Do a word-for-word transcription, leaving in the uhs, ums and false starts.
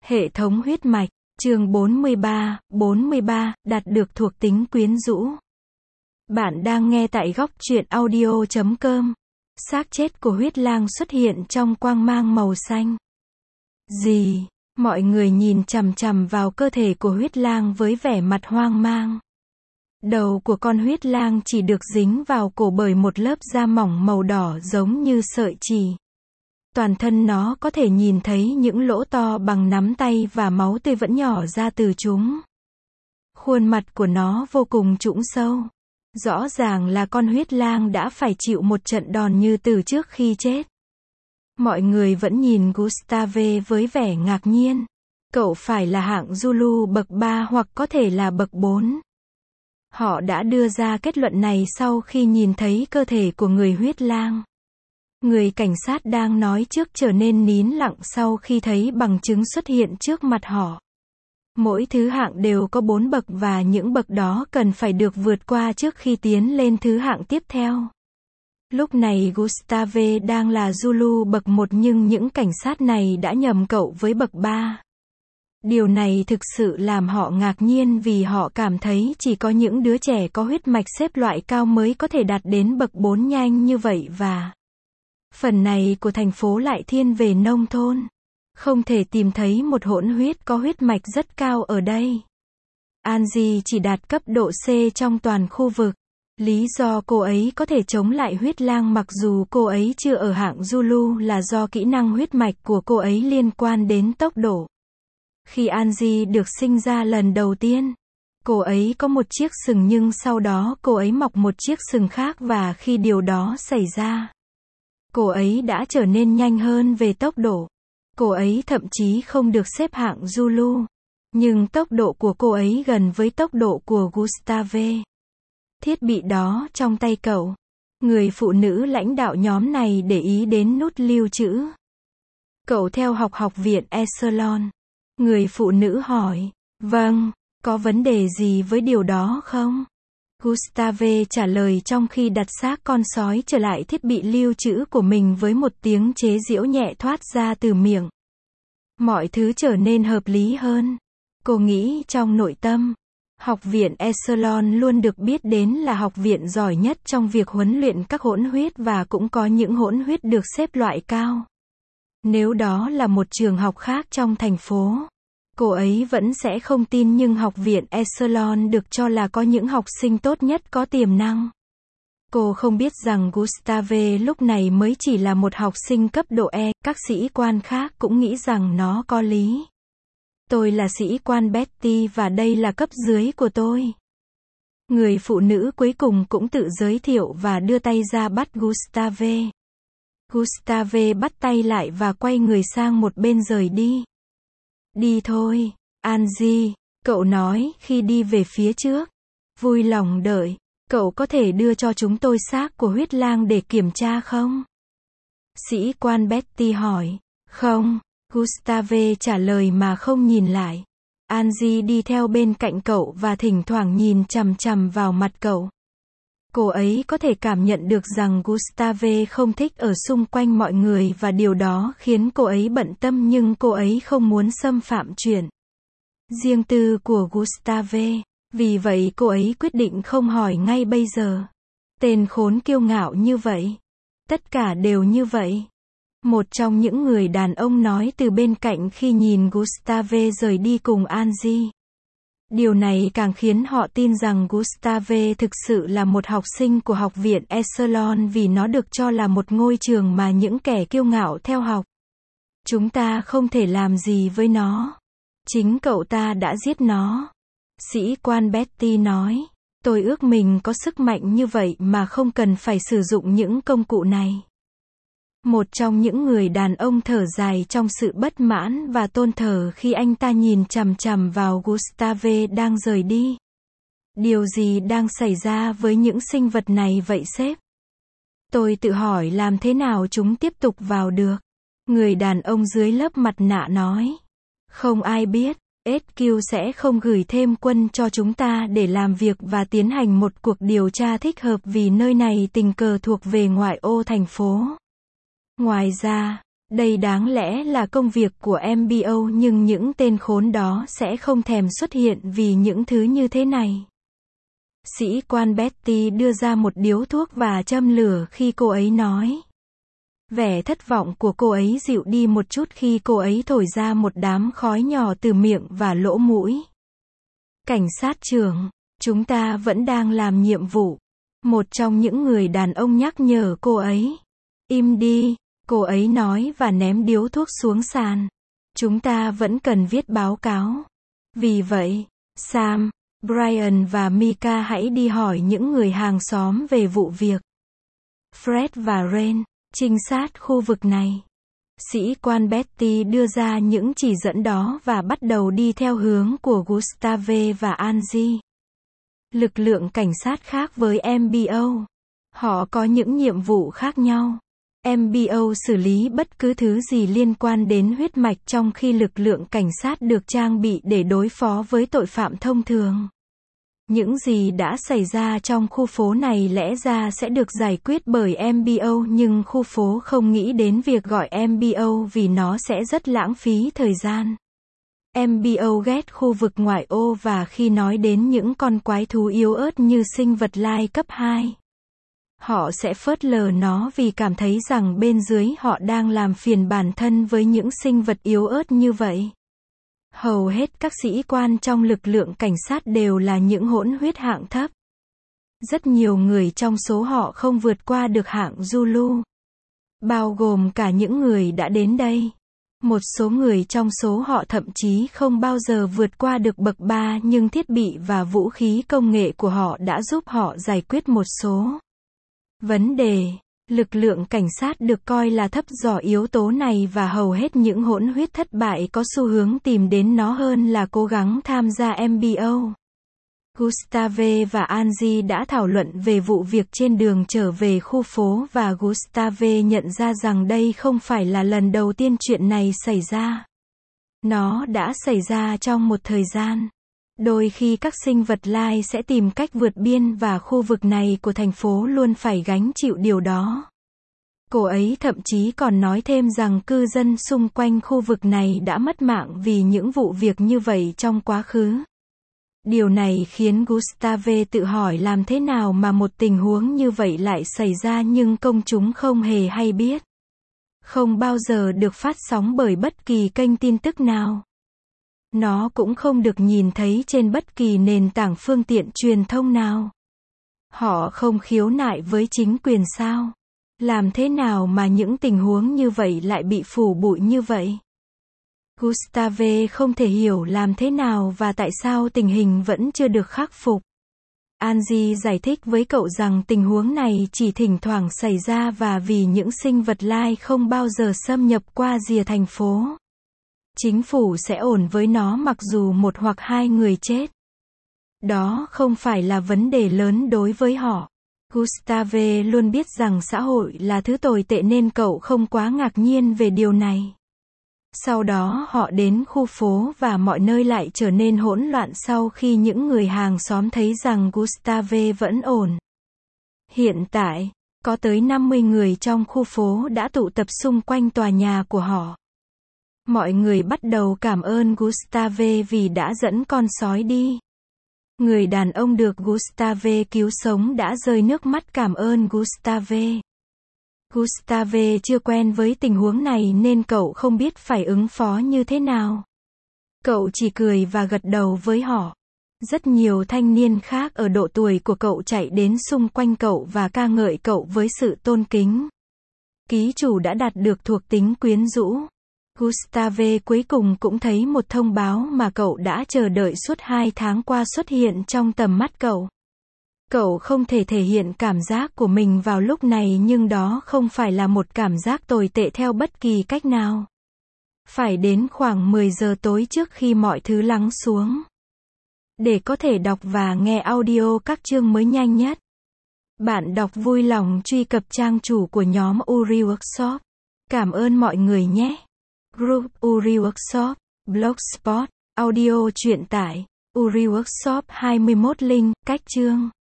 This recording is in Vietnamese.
Hệ thống huyết mạch, chương bốn mươi ba, bốn mươi ba, đạt được thuộc tính quyến rũ. Bạn đang nghe tại góc truyện audio chấm com. Xác chết của huyết lang xuất hiện trong quang mang màu xanh. Gì? Mọi người nhìn chằm chằm vào cơ thể của huyết lang với vẻ mặt hoang mang. Đầu của con huyết lang chỉ được dính vào cổ bởi một lớp da mỏng màu đỏ giống như sợi chỉ. Toàn thân nó có thể nhìn thấy những lỗ to bằng nắm tay và máu tươi vẫn nhỏ ra từ chúng. Khuôn mặt của nó vô cùng trũng sâu. Rõ ràng là con huyết lang đã phải chịu một trận đòn như từ trước khi chết. Mọi người vẫn nhìn Gustave với vẻ ngạc nhiên. Cậu phải là hạng Zulu bậc ba hoặc có thể là bậc bốn. Họ đã đưa ra kết luận này sau khi nhìn thấy cơ thể của người huyết lang. Người cảnh sát đang nói trước trở nên nín lặng sau khi thấy bằng chứng xuất hiện trước mặt họ. Mỗi thứ hạng đều có bốn bậc và những bậc đó cần phải được vượt qua trước khi tiến lên thứ hạng tiếp theo. Lúc này Gustave đang là Zulu bậc một nhưng những cảnh sát này đã nhầm cậu với bậc ba. Điều này thực sự làm họ ngạc nhiên vì họ cảm thấy chỉ có những đứa trẻ có huyết mạch xếp loại cao mới có thể đạt đến bậc bốn nhanh như vậy và phần này của thành phố lại thiên về nông thôn. Không thể tìm thấy một hỗn huyết có huyết mạch rất cao ở đây. Angie chỉ đạt cấp độ C trong toàn khu vực. Lý do cô ấy có thể chống lại huyết lang mặc dù cô ấy chưa ở hạng Zulu là do kỹ năng huyết mạch của cô ấy liên quan đến tốc độ. Khi Angie được sinh ra lần đầu tiên, cô ấy có một chiếc sừng nhưng sau đó cô ấy mọc một chiếc sừng khác và khi điều đó xảy ra, cô ấy đã trở nên nhanh hơn về tốc độ. Cô ấy thậm chí không được xếp hạng Zulu. Nhưng tốc độ của cô ấy gần với tốc độ của Gustave. Thiết bị đó trong tay cậu. Người phụ nữ lãnh đạo nhóm này để ý đến nút lưu trữ. Cậu theo học học viện Echelon. Người phụ nữ hỏi. Vâng, có vấn đề gì với điều đó không? Gustave trả lời trong khi đặt xác con sói trở lại thiết bị lưu trữ của mình với một tiếng chế giễu nhẹ thoát ra từ miệng. Mọi thứ trở nên hợp lý hơn. Cô nghĩ trong nội tâm. Học viện Echelon luôn được biết đến là học viện giỏi nhất trong việc huấn luyện các hỗn huyết và cũng có những hỗn huyết được xếp loại cao. Nếu đó là một trường học khác trong thành phố, cô ấy vẫn sẽ không tin nhưng học viện Echelon được cho là có những học sinh tốt nhất có tiềm năng. Cô không biết rằng Gustave lúc này mới chỉ là một học sinh cấp độ E, các sĩ quan khác cũng nghĩ rằng nó có lý. Tôi là sĩ quan Betty và đây là cấp dưới của tôi. Người phụ nữ cuối cùng cũng tự giới thiệu và đưa tay ra bắt Gustave. Gustave bắt tay lại và quay người sang một bên rời đi. Đi thôi, Angie, cậu nói khi đi về phía trước. Vui lòng đợi, cậu có thể đưa cho chúng tôi xác của huyết lang để kiểm tra không? Sĩ quan Betty hỏi. Không, Gustave trả lời mà không nhìn lại. Angie đi theo bên cạnh cậu và thỉnh thoảng nhìn chằm chằm vào mặt cậu. Cô ấy có thể cảm nhận được rằng Gustave không thích ở xung quanh mọi người và điều đó khiến cô ấy bận tâm nhưng cô ấy không muốn xâm phạm chuyện riêng tư của Gustave. Vì vậy cô ấy quyết định không hỏi ngay bây giờ. Tên khốn kiêu ngạo như vậy. Tất cả đều như vậy. Một trong những người đàn ông nói từ bên cạnh khi nhìn Gustave rời đi cùng Angie. Điều này càng khiến họ tin rằng Gustave thực sự là một học sinh của học viện Echelon vì nó được cho là một ngôi trường mà những kẻ kiêu ngạo theo học. Chúng ta không thể làm gì với nó. Chính cậu ta đã giết nó. Sĩ quan Betty nói. Tôi ước mình có sức mạnh như vậy mà không cần phải sử dụng những công cụ này. Một trong những người đàn ông thở dài trong sự bất mãn và tôn thờ khi anh ta nhìn chằm chằm vào Gustave đang rời đi. Điều gì đang xảy ra với những sinh vật này vậy sếp? Tôi tự hỏi làm thế nào chúng tiếp tục vào được. Người đàn ông dưới lớp mặt nạ nói. Không ai biết, ét quy sẽ không gửi thêm quân cho chúng ta để làm việc và tiến hành một cuộc điều tra thích hợp vì nơi này tình cờ thuộc về ngoại ô thành phố. Ngoài ra, Đây đáng lẽ là công việc của em bê ô nhưng những tên khốn đó sẽ không thèm xuất hiện vì những thứ như thế này. Sĩ quan Betty đưa ra một điếu thuốc và châm lửa khi cô ấy nói. Vẻ thất vọng của cô ấy dịu đi một chút khi cô ấy thổi ra một đám khói nhỏ từ miệng và lỗ mũi. Cảnh sát trưởng, chúng ta vẫn đang làm nhiệm vụ. Một trong những người đàn ông nhắc nhở cô ấy. Im đi, cô ấy nói và ném điếu thuốc xuống sàn. Chúng ta vẫn cần viết báo cáo. Vì vậy, Sam, Brian và Micah hãy đi hỏi những người hàng xóm về vụ việc. Fred và Ren, trinh sát khu vực này. Sĩ quan Betty đưa ra những chỉ dẫn đó và bắt đầu đi theo hướng của Gustave và Angie. Lực lượng cảnh sát khác với em bê ô. Họ có những nhiệm vụ khác nhau. em bê ô xử lý bất cứ thứ gì liên quan đến huyết mạch trong khi lực lượng cảnh sát được trang bị để đối phó với tội phạm thông thường. Những gì đã xảy ra trong khu phố này lẽ ra sẽ được giải quyết bởi em bê ô nhưng khu phố không nghĩ đến việc gọi em bê ô vì nó sẽ rất lãng phí thời gian. em bê ô ghét khu vực ngoại ô và khi nói đến những con quái thú yếu ớt như sinh vật lai cấp hai, họ sẽ phớt lờ nó vì cảm thấy rằng bên dưới họ đang làm phiền bản thân với những sinh vật yếu ớt như vậy. Hầu hết các sĩ quan trong lực lượng cảnh sát đều là những hỗn huyết hạng thấp. Rất nhiều người trong số họ không vượt qua được hạng Zulu. Bao gồm cả những người đã đến đây. Một số người trong số họ thậm chí không bao giờ vượt qua được bậc ba nhưng thiết bị và vũ khí công nghệ của họ đã giúp họ giải quyết một số vấn đề. Lực lượng cảnh sát được coi là thấp dò yếu tố này và hầu hết những hỗn huyết thất bại có xu hướng tìm đến nó hơn là cố gắng tham gia em bê ô. Gustave và Angie đã thảo luận về vụ việc trên đường trở về khu phố và Gustave nhận ra rằng đây không phải là lần đầu tiên chuyện này xảy ra. Nó đã xảy ra trong một thời gian. Đôi khi các sinh vật lai sẽ tìm cách vượt biên và khu vực này của thành phố luôn phải gánh chịu điều đó. Cô ấy thậm chí còn nói thêm rằng cư dân xung quanh khu vực này đã mất mạng vì những vụ việc như vậy trong quá khứ. Điều này khiến Gustave tự hỏi làm thế nào mà một tình huống như vậy lại xảy ra nhưng công chúng không hề hay biết. Không bao giờ được phát sóng bởi bất kỳ kênh tin tức nào. Nó cũng không được nhìn thấy trên bất kỳ nền tảng phương tiện truyền thông nào. Họ không khiếu nại với chính quyền sao? Làm thế nào mà những tình huống như vậy lại bị phủ bụi như vậy? Gustave không thể hiểu làm thế nào và tại sao tình hình vẫn chưa được khắc phục. Angie giải thích với cậu rằng tình huống này chỉ thỉnh thoảng xảy ra và vì những sinh vật lai không bao giờ xâm nhập qua rìa thành phố. Chính phủ sẽ ổn với nó mặc dù một hoặc hai người chết. Đó không phải là vấn đề lớn đối với họ. Gustave luôn biết rằng xã hội là thứ tồi tệ nên cậu không quá ngạc nhiên về điều này. Sau đó họ đến khu phố và mọi nơi lại trở nên hỗn loạn sau khi những người hàng xóm thấy rằng Gustave vẫn ổn. Hiện tại, có tới năm mươi người trong khu phố đã tụ tập xung quanh tòa nhà của họ. Mọi người bắt đầu cảm ơn Gustave vì đã dẫn con sói đi. Người đàn ông được Gustave cứu sống đã rơi nước mắt cảm ơn Gustave. Gustave chưa quen với tình huống này nên cậu không biết phải ứng phó như thế nào. Cậu chỉ cười và gật đầu với họ. Rất nhiều thanh niên khác ở độ tuổi của cậu chạy đến xung quanh cậu và ca ngợi cậu với sự tôn kính. Ký chủ đã đạt được thuộc tính quyến rũ. Gustave cuối cùng cũng thấy một thông báo mà cậu đã chờ đợi suốt hai tháng qua xuất hiện trong tầm mắt cậu. Cậu không thể thể hiện cảm giác của mình vào lúc này nhưng đó không phải là một cảm giác tồi tệ theo bất kỳ cách nào. Phải đến khoảng mười giờ tối trước khi mọi thứ lắng xuống. Để có thể đọc và nghe audio các chương mới nhanh nhất, bạn đọc vui lòng truy cập trang chủ của nhóm Uri Workshop. Cảm ơn mọi người nhé. Group Uri Workshop, Blogspot, audio truyện tải, Uri Workshop hai mươi mốt link, cách chương.